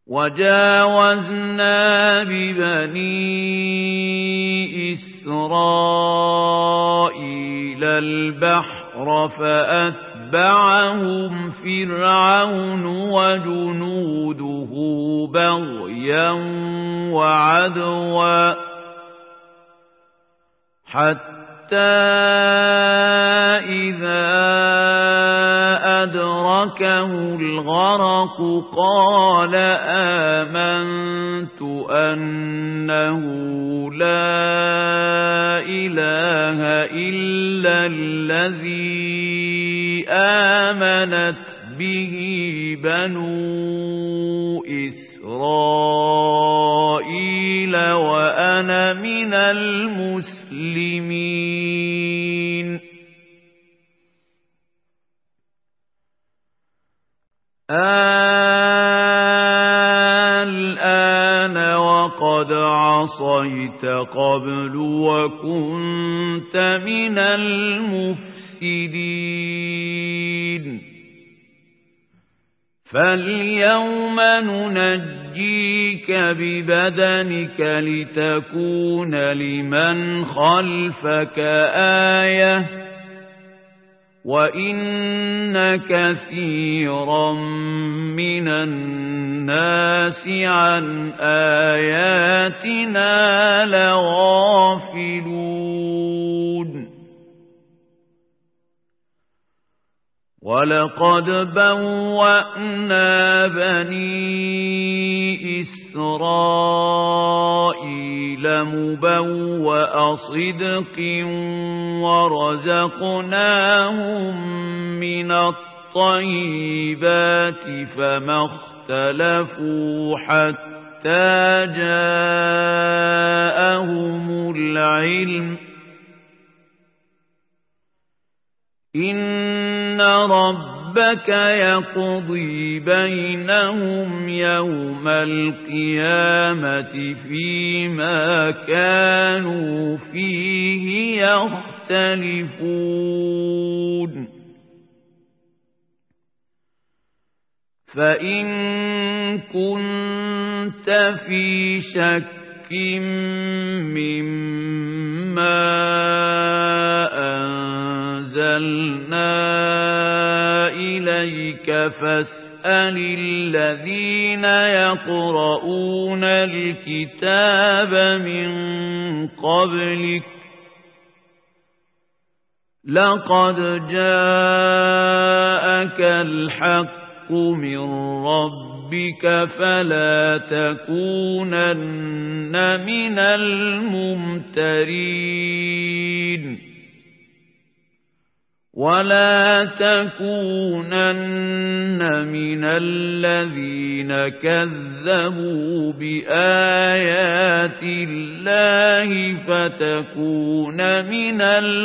وجاوزنا ببني إسرائيل البحر فأتبعهم فرعون وجنوده بغيا وعدوا حتى إذا أدركه الغرق قال آمنت أنه لا إله إلا الذي آمنت به بنو إسرائيل وأنا من المسلمين الآن وقد عصيت قبل وكنت من المفسدين فاليوم ننجيك ببدنك لتكون لمن خلفك آية وإن كثيرا من الناس عن آياتنا لغافلون ولقد بوأنا بني إسرائيل مبوأ صدق ورزقناهم من الطيبات فما اختلفوا حتى جاءهم العلم إن ربك يقضي بينهم يوم القيامة فيما كانوا فيه يختلفون فإن كنت في شك مما أنزلنا إليك فاسأل الذين يقرؤون الكتاب من قبلك لقد جاءك الحق من ربك فلا تكونن من الممترين ولا تكونن من الذين كذبوا بآيات الله فتكون من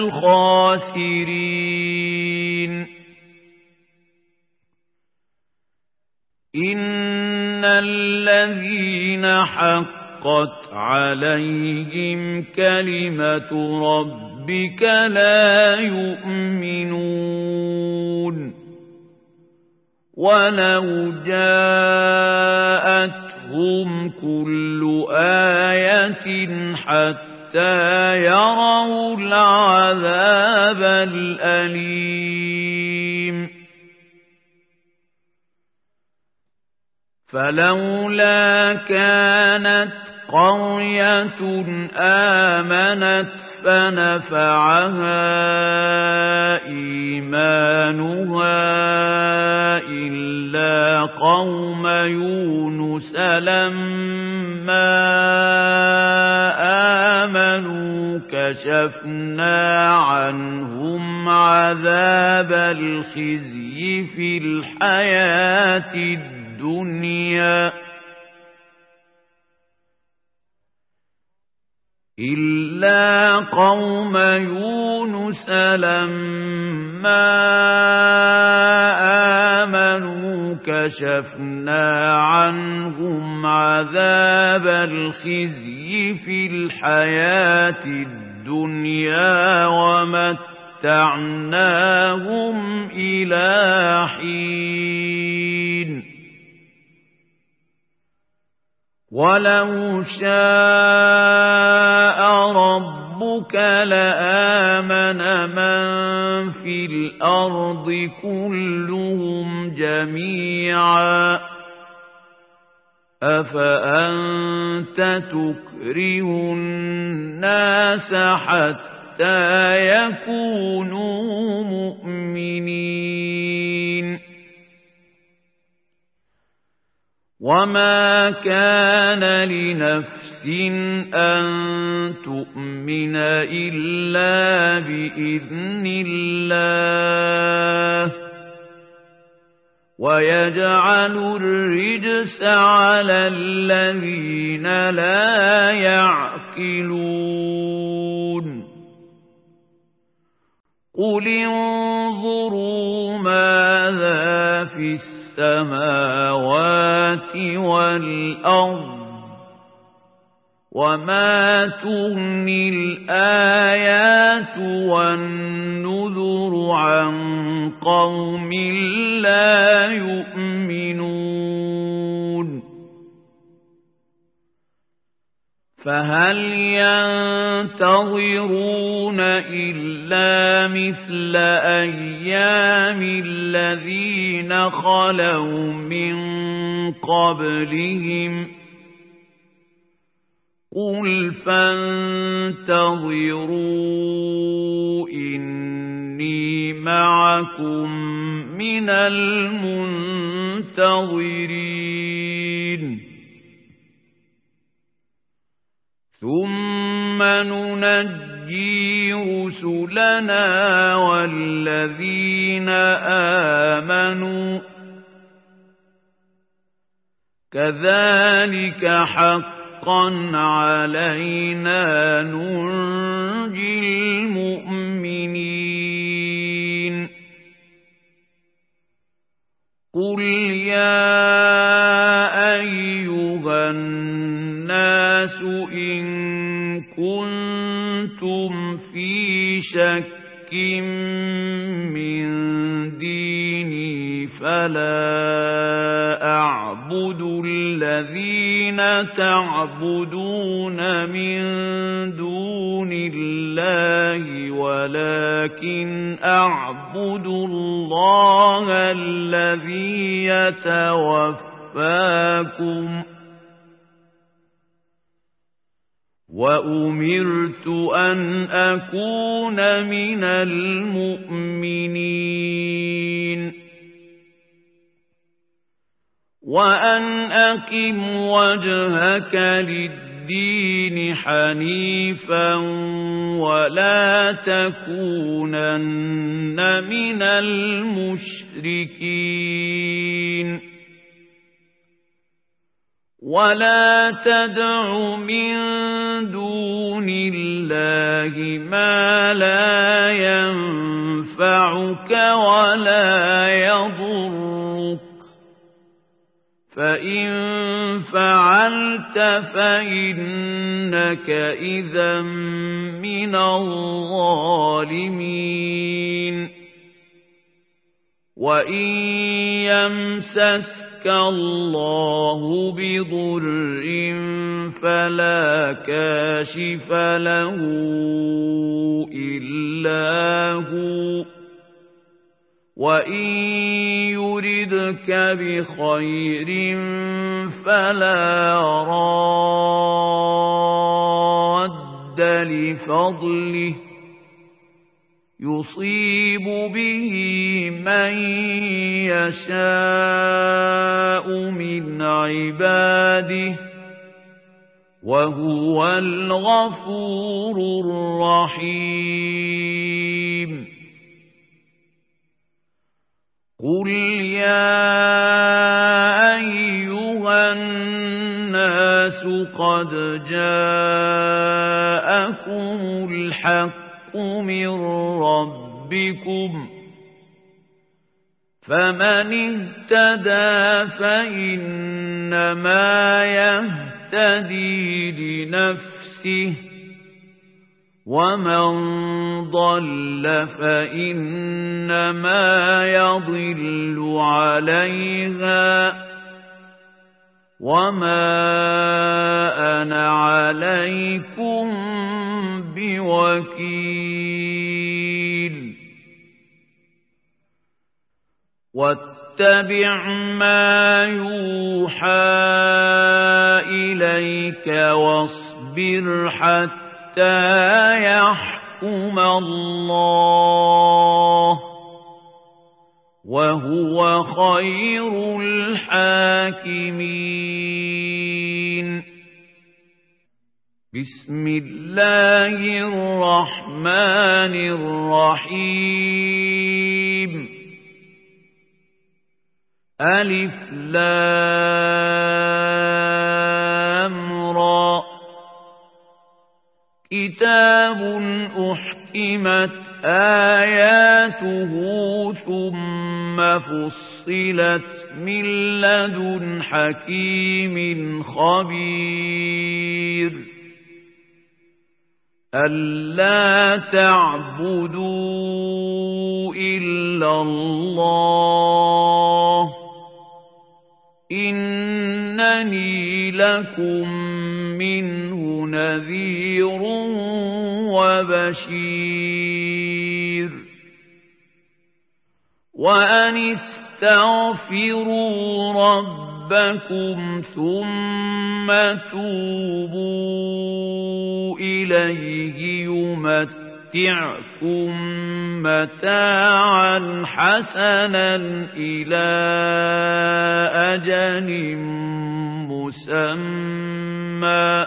الخاسرين إن الذين حقت عليهم كلمة ربك لا يؤمنون ولو جاءتهم كل آية حتى يروا العذاب الأليم فلولا كانت قرية آمنت فنفعها إيمانها إلا قوم يونس لما آمنوا كشفنا عنهم عذاب الخزي في الحياة الدنيا إلا قوم يونس لما آمنوا كشفنا عنهم عذاب الخزي في الحياة الدنيا ومتعناهم إلى حين ولو شاء ربك لآمن من في الأرض كلهم جميعا أفأنت تكره الناس حتى يكونوا مؤمنين وما كان لنفس أن تؤمن إلا بإذن الله ويجعل الرجس على الذين لا يعقلون قل انظروا ماذا في السماوات والأرض وما تغني الآيات والنذر عن قوم لا يؤمنون فهل ينتظرون إلا مثل أيام الذين خلوا من قبلهم قل فانتظروا إني معكم من المنتظرين ثم ننجي رسلنا والذين آمنوا كذلك حقا علينا ننجي المؤمنين قل يا أيها الناس إن كنتم في شك من ديني فلا أعبد الذين تعبدون من دون الله ولكن أعبد الله الذي يتوفاكم وأمرت أن أكون من المؤمنين وأن أقم وجهك للدين حنيفا ولا تكونن من المشركين ولا تدع من دون الله ما لا ينفعك ولا يضرك فإن فعلت فإنك إذا من الظالمين وإن يمسسك الله بضر فلا كاشف له إلا هو وإن يردك بخير فلا راد لفضله يصيب به من يشاء من عباده وهو الغفور الرحيم قل يا أيها الناس قد جاءكم الحق من ربكم فمن اهتدى فإنما يهتدي لنفسه ومن ضل فإنما يضل عليها وما عليكم بوكيل واتبع ما يوحى إليك واصبر حتى يحكم الله وهو خير الحاكمين. بسم الله الرحمن الرحيم. ألف لام را كتاب أحكمت آياته ثم فصلت من لدن حكيم خبير ألا تعبدوا إلا الله إنني لكم منه نذير وبشير. وأن استغفروا ربكم ثم توبوا إليه يمتعكم متاعا حسنا إلى أجل مسمى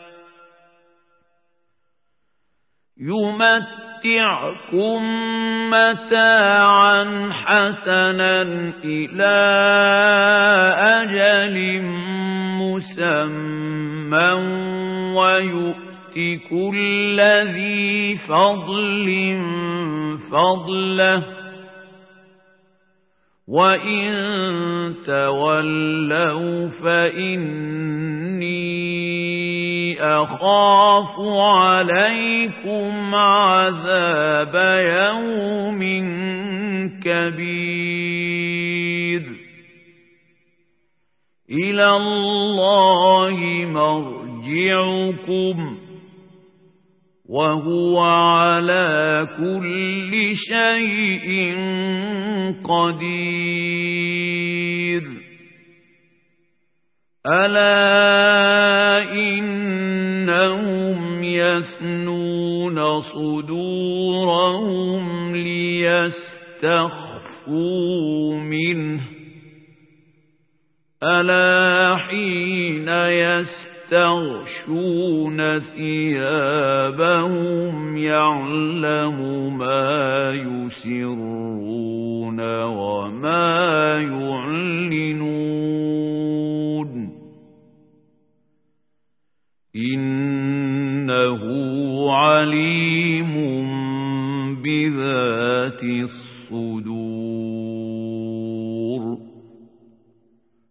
ويؤت كل ذي فضل فضله وإن تولوا فإني أخاف عليكم عذاب يوم كبير. إلى الله مرجعكم وهو على كل شيء قدير. ألا إنهم يثنون صدورهم ليستخفوا منه ألا حين يستغشون ثيابهم يعلم ما يسرون وما يعلنون إنه عليم بذات الصدور.